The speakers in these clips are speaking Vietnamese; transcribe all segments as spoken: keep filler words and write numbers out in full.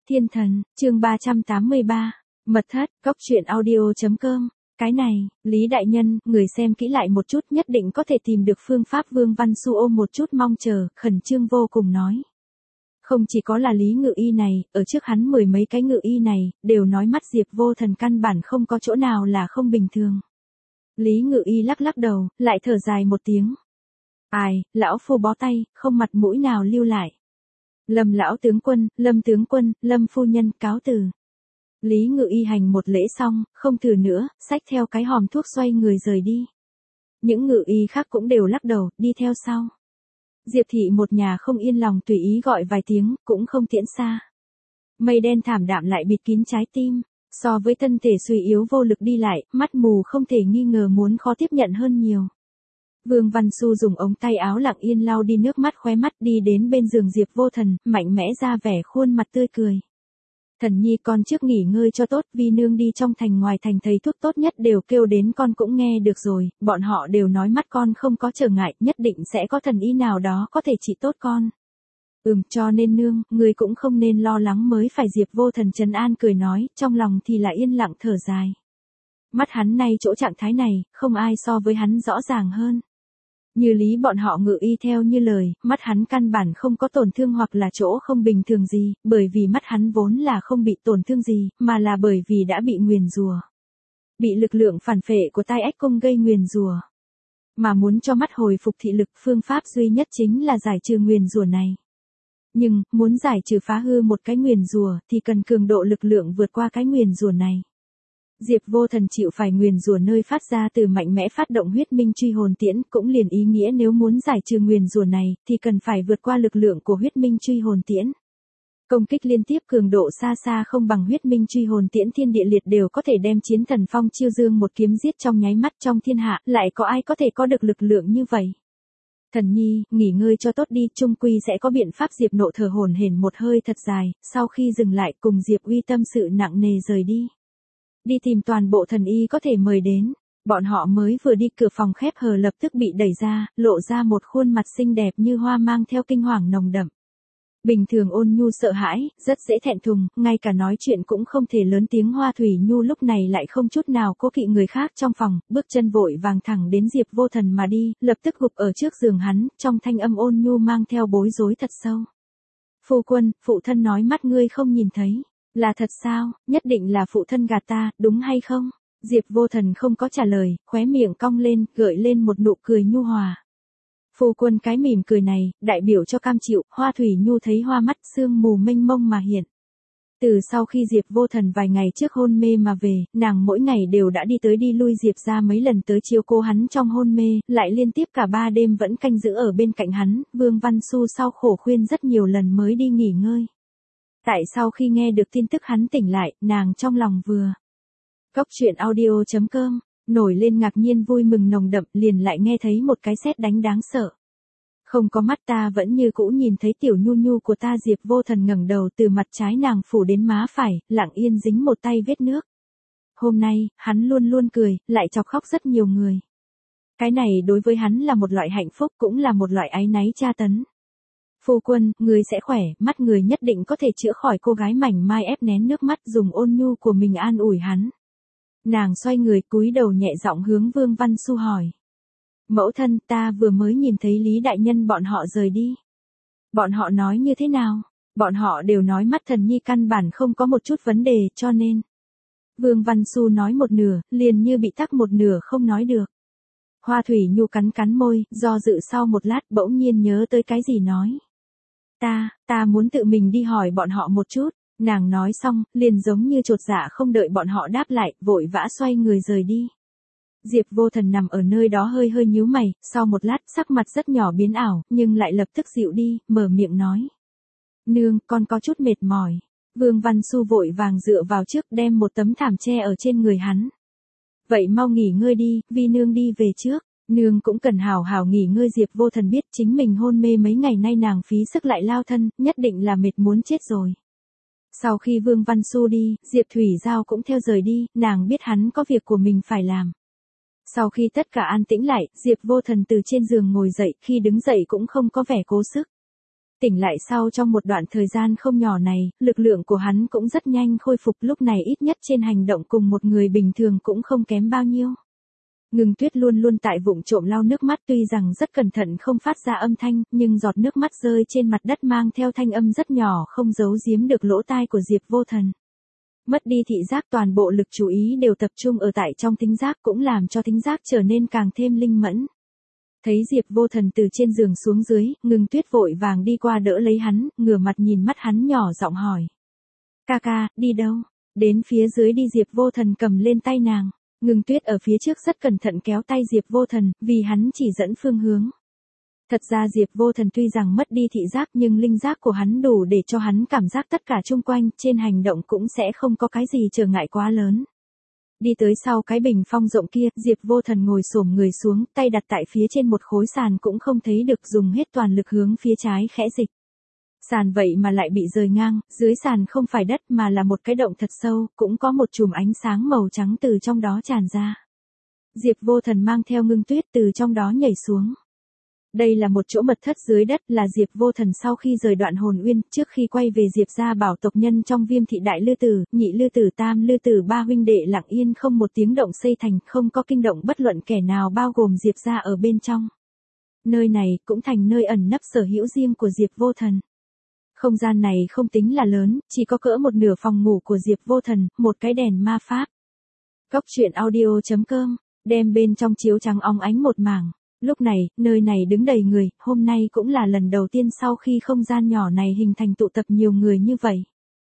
Thiên thần, chương ba trăm tám mươi ba, mật thất, cốc truyện audio.com. Cái này, Lý Đại Nhân, người xem kỹ lại một chút nhất định có thể tìm được phương pháp. Vương Văn Xu ôm một chút mong chờ, khẩn trương vô cùng nói. Không chỉ có là Lý Ngự Y này, ở trước hắn mười mấy cái Ngự Y này, đều nói mắt Diệp Vô Thần căn bản không có chỗ nào là không bình thường. Lý Ngự Y lắc lắc đầu, lại thở dài một tiếng. Ai, lão phu bó tay, không mặt mũi nào lưu lại. Lâm lão tướng quân, Lâm tướng quân, Lâm phu nhân, cáo từ. Lý Ngự Y hành một lễ xong, không thử nữa, xách theo cái hòm thuốc xoay người rời đi. Những Ngự Y khác cũng đều lắc đầu, đi theo sau. Diệp thị một nhà không yên lòng tùy ý gọi vài tiếng, cũng không tiễn xa. Mây đen thảm đạm lại bịt kín trái tim, so với thân thể suy yếu vô lực đi lại, mắt mù không thể nghi ngờ muốn khó tiếp nhận hơn nhiều. Vương Văn Xu dùng ống tay áo lặng yên lau đi nước mắt khóe mắt, đi đến bên giường Diệp Vô Thần, mạnh mẽ ra vẻ khuôn mặt tươi cười. Thần nhi con trước nghỉ ngơi cho tốt, vi nương đi trong thành ngoài thành thấy thuốc tốt nhất đều kêu đến con cũng nghe được rồi, bọn họ đều nói mắt con không có trở ngại, nhất định sẽ có thần y nào đó có thể trị tốt con. Ừm, cho nên nương, người cũng không nên lo lắng mới phải. Diệp Vô Thần trấn an cười nói, trong lòng thì là yên lặng thở dài. Mắt hắn nay chỗ trạng thái này, không ai so với hắn rõ ràng hơn. Như lý bọn họ Ngự Y theo như lời, mắt hắn căn bản không có tổn thương hoặc là chỗ không bình thường gì, bởi vì mắt hắn vốn là không bị tổn thương gì, mà là bởi vì đã bị nguyền rủa. Bị lực lượng phản phệ của tai ách cung gây nguyền rủa. Mà muốn cho mắt hồi phục thị lực, phương pháp duy nhất chính là giải trừ nguyền rủa này. Nhưng, muốn giải trừ phá hư một cái nguyền rủa thì cần cường độ lực lượng vượt qua cái nguyền rủa này. Diệp Vô Thần chịu phải nguyền rủa nơi phát ra từ mạnh mẽ phát động huyết minh truy hồn tiễn, cũng liền ý nghĩa nếu muốn giải trừ nguyền rủa này, thì cần phải vượt qua lực lượng của huyết minh truy hồn tiễn. Công kích liên tiếp cường độ xa xa không bằng huyết minh truy hồn tiễn thiên địa liệt đều có thể đem chiến thần phong chiêu dương một kiếm giết trong nháy mắt trong thiên hạ, lại có ai có thể có được lực lượng như vậy. Thần nhi, nghỉ ngơi cho tốt đi, chung quy sẽ có biện pháp. Diệp Nộ thở hổn hển một hơi thật dài, sau khi dừng lại cùng Diệp Uy tâm sự nặng nề rời đi. Đi tìm toàn bộ thần y có thể mời đến, bọn họ mới vừa đi cửa phòng khép hờ lập tức bị đẩy ra, lộ ra một khuôn mặt xinh đẹp như hoa mang theo kinh hoàng nồng đậm. Bình thường ôn nhu sợ hãi, rất dễ thẹn thùng, ngay cả nói chuyện cũng không thể lớn tiếng. Hoa Thủy Nhu lúc này lại không chút nào cố kỵ người khác trong phòng, bước chân vội vàng thẳng đến Diệp Vô Thần mà đi, lập tức gục ở trước giường hắn, trong thanh âm ôn nhu mang theo bối rối thật sâu. Phu quân, phụ thân nói mắt ngươi không nhìn thấy. Là thật sao, nhất định là phụ thân gạt ta, đúng hay không? Diệp Vô Thần không có trả lời, khóe miệng cong lên, gợi lên một nụ cười nhu hòa. Phu quân cái mỉm cười này, đại biểu cho cam chịu. Hoa Thủy Nhu thấy hoa mắt sương mù mênh mông mà hiện. Từ sau khi Diệp Vô Thần vài ngày trước hôn mê mà về, nàng mỗi ngày đều đã đi tới đi lui Diệp ra mấy lần tới chiếu cố hắn trong hôn mê, lại liên tiếp cả ba đêm vẫn canh giữ ở bên cạnh hắn. Vương Văn Xu sau khổ khuyên rất nhiều lần mới đi nghỉ ngơi. Tại sau khi nghe được tin tức hắn tỉnh lại, nàng trong lòng vừa. Cốc truyện audio.com, nổi lên ngạc nhiên vui mừng nồng đậm, liền lại nghe thấy một cái sét đánh đáng sợ. Không có mắt ta vẫn như cũ nhìn thấy tiểu nhu nhu của ta. Diệp Vô Thần ngẩng đầu, từ mặt trái nàng phủ đến má phải, lặng yên dính một tay vết nước. Hôm nay, hắn luôn luôn cười, lại chọc khóc rất nhiều người. Cái này đối với hắn là một loại hạnh phúc, cũng là một loại áy náy tra tấn. Phu quân, người sẽ khỏe, mắt người nhất định có thể chữa khỏi. Cô gái mảnh mai ép nén nước mắt dùng ôn nhu của mình an ủi hắn. Nàng xoay người cúi đầu nhẹ giọng hướng Vương Văn Xu hỏi. Mẫu thân, ta vừa mới nhìn thấy Lý Đại Nhân bọn họ rời đi. Bọn họ nói như thế nào? Bọn họ đều nói mắt thần nhi căn bản không có một chút vấn đề, cho nên. Vương Văn Xu nói một nửa, liền như bị tắc một nửa không nói được. Hoa Thủy Nhu cắn cắn môi, do dự sau một lát bỗng nhiên nhớ tới cái gì nói. Ta, ta muốn tự mình đi hỏi bọn họ một chút. Nàng nói xong, liền giống như chột dạ không đợi bọn họ đáp lại, vội vã xoay người rời đi. Diệp Vô Thần nằm ở nơi đó hơi hơi nhíu mày, sau một lát sắc mặt rất nhỏ biến ảo, nhưng lại lập tức dịu đi, mở miệng nói. Nương, con có chút mệt mỏi. Vương Văn Xu vội vàng dựa vào trước đem một tấm thảm che ở trên người hắn. Vậy mau nghỉ ngơi đi, vi nương đi về trước. Nương cũng cần hào hào nghỉ ngơi. Diệp Vô Thần biết chính mình hôn mê mấy ngày nay nàng phí sức lại lao thân, nhất định là mệt muốn chết rồi. Sau khi Vương Văn Xu đi, Diệp Thủy Giao cũng theo rời đi, nàng biết hắn có việc của mình phải làm. Sau khi tất cả an tĩnh lại, Diệp Vô Thần từ trên giường ngồi dậy, khi đứng dậy cũng không có vẻ cố sức. Tỉnh lại sau trong một đoạn thời gian không nhỏ này, lực lượng của hắn cũng rất nhanh khôi phục, lúc này ít nhất trên hành động cùng một người bình thường cũng không kém bao nhiêu. Ngưng Tuyết luôn luôn tại vụng trộm lau nước mắt, tuy rằng rất cẩn thận không phát ra âm thanh, nhưng giọt nước mắt rơi trên mặt đất mang theo thanh âm rất nhỏ không giấu giếm được lỗ tai của Diệp Vô Thần. Mất đi thị giác, toàn bộ lực chú ý đều tập trung ở tại trong thính giác, cũng làm cho thính giác trở nên càng thêm linh mẫn. Thấy Diệp Vô Thần từ trên giường xuống dưới, Ngưng Tuyết vội vàng đi qua đỡ lấy hắn, ngửa mặt nhìn mắt hắn nhỏ giọng hỏi. Ca ca, đi đâu? Đến phía dưới đi. Diệp Vô Thần cầm lên tay nàng. Ngưng Tuyết ở phía trước rất cẩn thận kéo tay Diệp Vô Thần, vì hắn chỉ dẫn phương hướng. Thật ra Diệp Vô Thần tuy rằng mất đi thị giác nhưng linh giác của hắn đủ để cho hắn cảm giác tất cả chung quanh, trên hành động cũng sẽ không có cái gì trở ngại quá lớn. Đi tới sau cái bình phong rộng kia, Diệp Vô Thần ngồi xổm người xuống, tay đặt tại phía trên một khối sàn cũng không thấy được, dùng hết toàn lực hướng phía trái khẽ dịch. Sàn vậy mà lại bị rời ngang, dưới sàn không phải đất mà là một cái động thật sâu, cũng có một chùm ánh sáng màu trắng từ trong đó tràn ra. Diệp Vô Thần mang theo Ngưng Tuyết từ trong đó nhảy xuống. Đây là một chỗ mật thất dưới đất, là Diệp Vô Thần sau khi rời Đoạn Hồn Uyên, trước khi quay về Diệp gia bảo tộc nhân trong Viêm thị Đại Lư Tử, Nhị Lư Tử, Tam Lư Tử ba huynh đệ lặng yên không một tiếng động xây thành, không có kinh động bất luận kẻ nào bao gồm Diệp gia ở bên trong. Nơi này cũng thành nơi ẩn nấp sở hữu riêng của Diệp Vô Thần. Không gian này không tính là lớn, chỉ có cỡ một nửa phòng ngủ của Diệp Vô Thần, một cái đèn ma pháp. Góc truyện audio chấm com, đem bên trong chiếu trắng óng ánh một mảng. Lúc này, nơi này đứng đầy người, hôm nay cũng là lần đầu tiên sau khi không gian nhỏ này hình thành tụ tập nhiều người như vậy.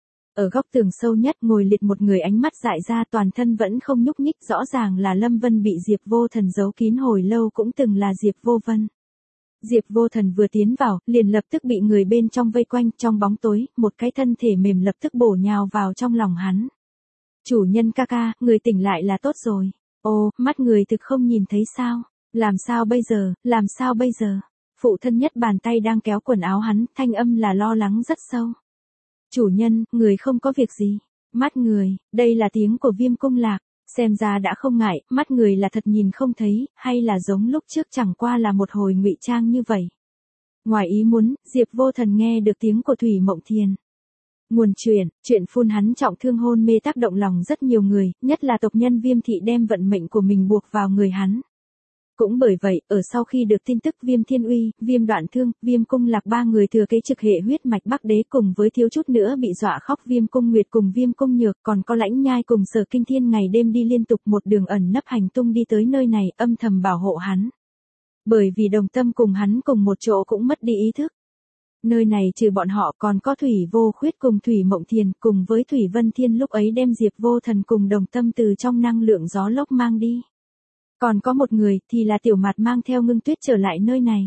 Ở góc tường sâu nhất ngồi liệt một người, ánh mắt dại ra, toàn thân vẫn không nhúc nhích, rõ ràng là Lâm Vân bị Diệp Vô Thần giấu kín hồi lâu, cũng từng là Diệp Vô Vân. Diệp Vô Thần vừa tiến vào, liền lập tức bị người bên trong vây quanh, trong bóng tối, một cái thân thể mềm lập tức bổ nhào vào trong lòng hắn. Chủ nhân ca ca, người tỉnh lại là tốt rồi. Ô, mắt người thực không nhìn thấy sao? Làm sao bây giờ, làm sao bây giờ? Phụ thân nhất bàn tay đang kéo quần áo hắn, thanh âm là lo lắng rất sâu. Chủ nhân, người không có việc gì. Mắt người, đây là tiếng của Viêm Cung Lạc. Xem ra đã không ngại, mắt người là thật nhìn không thấy, hay là giống lúc trước chẳng qua là một hồi ngụy trang như vậy. Ngoài ý muốn, Diệp Vô Thần nghe được tiếng của Thủy Mộng Thiền. Nguồn chuyện, chuyện phun hắn trọng thương hôn mê tác động lòng rất nhiều người, nhất là tộc nhân Viêm thị đem vận mệnh của mình buộc vào người hắn. Cũng bởi vậy, ở sau khi được tin tức Viêm Thiên Uy, Viêm Đoạn Thương, Viêm Cung Lạc ba người thừa kế trực hệ huyết mạch Bắc Đế cùng với thiếu chút nữa bị dọa khóc Viêm Cung Nguyệt cùng Viêm Cung Nhược, còn có Lãnh Nhai cùng Sở Kinh Thiên ngày đêm đi liên tục một đường ẩn nấp hành tung đi tới nơi này, âm thầm bảo hộ hắn. Bởi vì đồng tâm cùng hắn cùng một chỗ cũng mất đi ý thức. Nơi này trừ bọn họ còn có Thủy Vô Khuyết cùng Thủy Mộng Thiền, cùng với Thủy Vân Thiên lúc ấy đem Diệp Vô Thần cùng đồng tâm từ trong năng lượng gió lốc mang đi. Còn có một người, thì là Tiểu Mạt mang theo Ngưng Tuyết trở lại nơi này.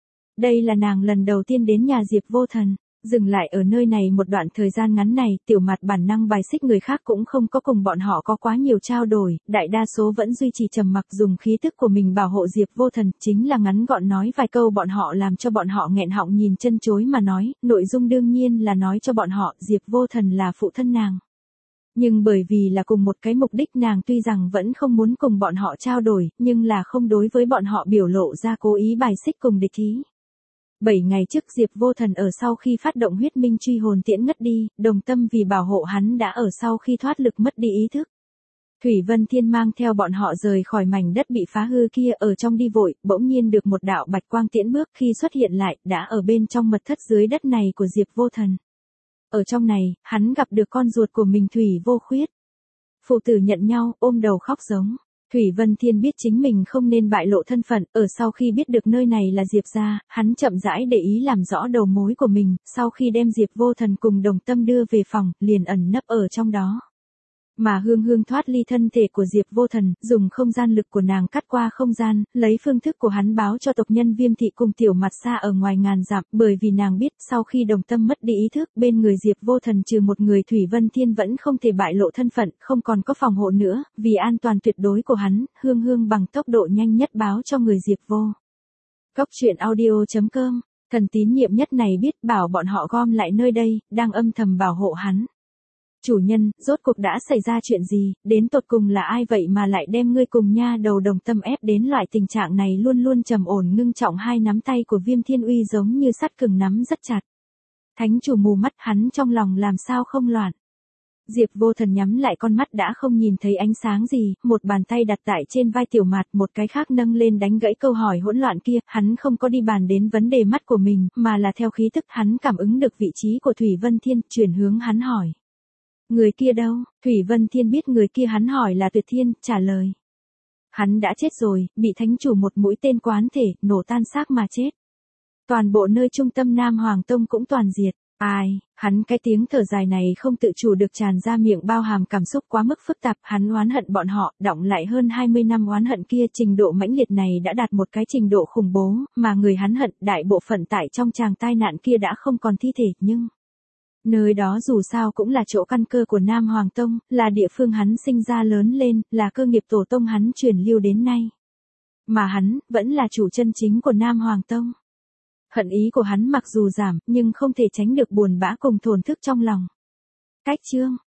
Đây là nàng lần đầu tiên đến nhà Diệp Vô Thần, dừng lại ở nơi này một đoạn thời gian ngắn này, Tiểu Mạt bản năng bài xích người khác cũng không có cùng bọn họ có quá nhiều trao đổi, đại đa số vẫn duy trì trầm mặc, dùng khí tức của mình bảo hộ Diệp Vô Thần, chính là ngắn gọn nói vài câu bọn họ làm cho bọn họ nghẹn họng nhìn chân chối mà nói, nội dung đương nhiên là nói cho bọn họ Diệp Vô Thần là phụ thân nàng. Nhưng bởi vì là cùng một cái mục đích, nàng tuy rằng vẫn không muốn cùng bọn họ trao đổi, nhưng là không đối với bọn họ biểu lộ ra cố ý bài xích cùng địch ý. Bảy ngày trước Diệp Vô Thần ở sau khi phát động huyết minh truy hồn tiễn ngất đi, đồng tâm vì bảo hộ hắn đã ở sau khi thoát lực mất đi ý thức. Thủy Vân Thiên mang theo bọn họ rời khỏi mảnh đất bị phá hư kia, ở trong đi vội, bỗng nhiên được một đạo bạch quang tiễn bước, khi xuất hiện lại, đã ở bên trong mật thất dưới đất này của Diệp Vô Thần. Ở trong này, hắn gặp được con ruột của mình Thủy Vô Khuyết. Phụ tử nhận nhau, ôm đầu khóc giống. Thủy Vân Thiên biết chính mình không nên bại lộ thân phận, ở sau khi biết được nơi này là Diệp gia, hắn chậm rãi để ý làm rõ đầu mối của mình, sau khi đem Diệp Vô Thần cùng đồng tâm đưa về phòng, liền ẩn nấp ở trong đó. Mà Hương Hương thoát ly thân thể của Diệp Vô Thần, dùng không gian lực của nàng cắt qua không gian, lấy phương thức của hắn báo cho tộc nhân Viêm thị cùng Tiểu Mạt xa ở ngoài ngàn dặm, bởi vì nàng biết sau khi đồng tâm mất đi ý thức, bên người Diệp Vô Thần trừ một người Thủy Vân Thiên vẫn không thể bại lộ thân phận, không còn có phòng hộ nữa, vì an toàn tuyệt đối của hắn, Hương Hương bằng tốc độ nhanh nhất báo cho người Diệp Vô. Góc truyện audio chấm com, thần tín nhiệm nhất này biết bảo bọn họ gom lại nơi đây, đang âm thầm bảo hộ hắn. Chủ nhân, rốt cuộc đã xảy ra chuyện gì, đến tột cùng là ai vậy mà lại đem ngươi cùng nha đầu đồng tâm ép đến loại tình trạng này, luôn luôn trầm ổn ngưng trọng hai nắm tay của Viêm Thiên Uy giống như sắt cứng nắm rất chặt. Thánh chủ mù mắt, hắn trong lòng làm sao không loạn. Diệp Vô Thần nhắm lại con mắt đã không nhìn thấy ánh sáng gì, một bàn tay đặt tại trên vai Tiểu Mạt, một cái khác nâng lên đánh gãy câu hỏi hỗn loạn kia, hắn không có đi bàn đến vấn đề mắt của mình, mà là theo khí tức hắn cảm ứng được vị trí của Thủy Vân Thiên, chuyển hướng hắn hỏi. Người kia đâu? Thủy Vân Thiên biết người kia hắn hỏi là Tuyệt Thiên, trả lời. Hắn đã chết rồi, bị thánh chủ một mũi tên quán thể, nổ tan xác mà chết. Toàn bộ nơi trung tâm Nam Hoàng Tông cũng toàn diệt. Ai, hắn cái tiếng thở dài này không tự chủ được tràn ra miệng, bao hàm cảm xúc quá mức phức tạp, hắn oán hận bọn họ, đọng lại hơn hai mươi năm oán hận kia, trình độ mãnh liệt này đã đạt một cái trình độ khủng bố, mà người hắn hận, đại bộ phận tại trong tràng tai nạn kia đã không còn thi thể, nhưng nơi đó dù sao cũng là chỗ căn cơ của Nam Hoàng Tông, là địa phương hắn sinh ra lớn lên, là cơ nghiệp tổ tông hắn truyền lưu đến nay. Mà hắn, vẫn là chủ chân chính của Nam Hoàng Tông. Hận ý của hắn mặc dù giảm, nhưng không thể tránh được buồn bã cùng thổn thức trong lòng. Cách chương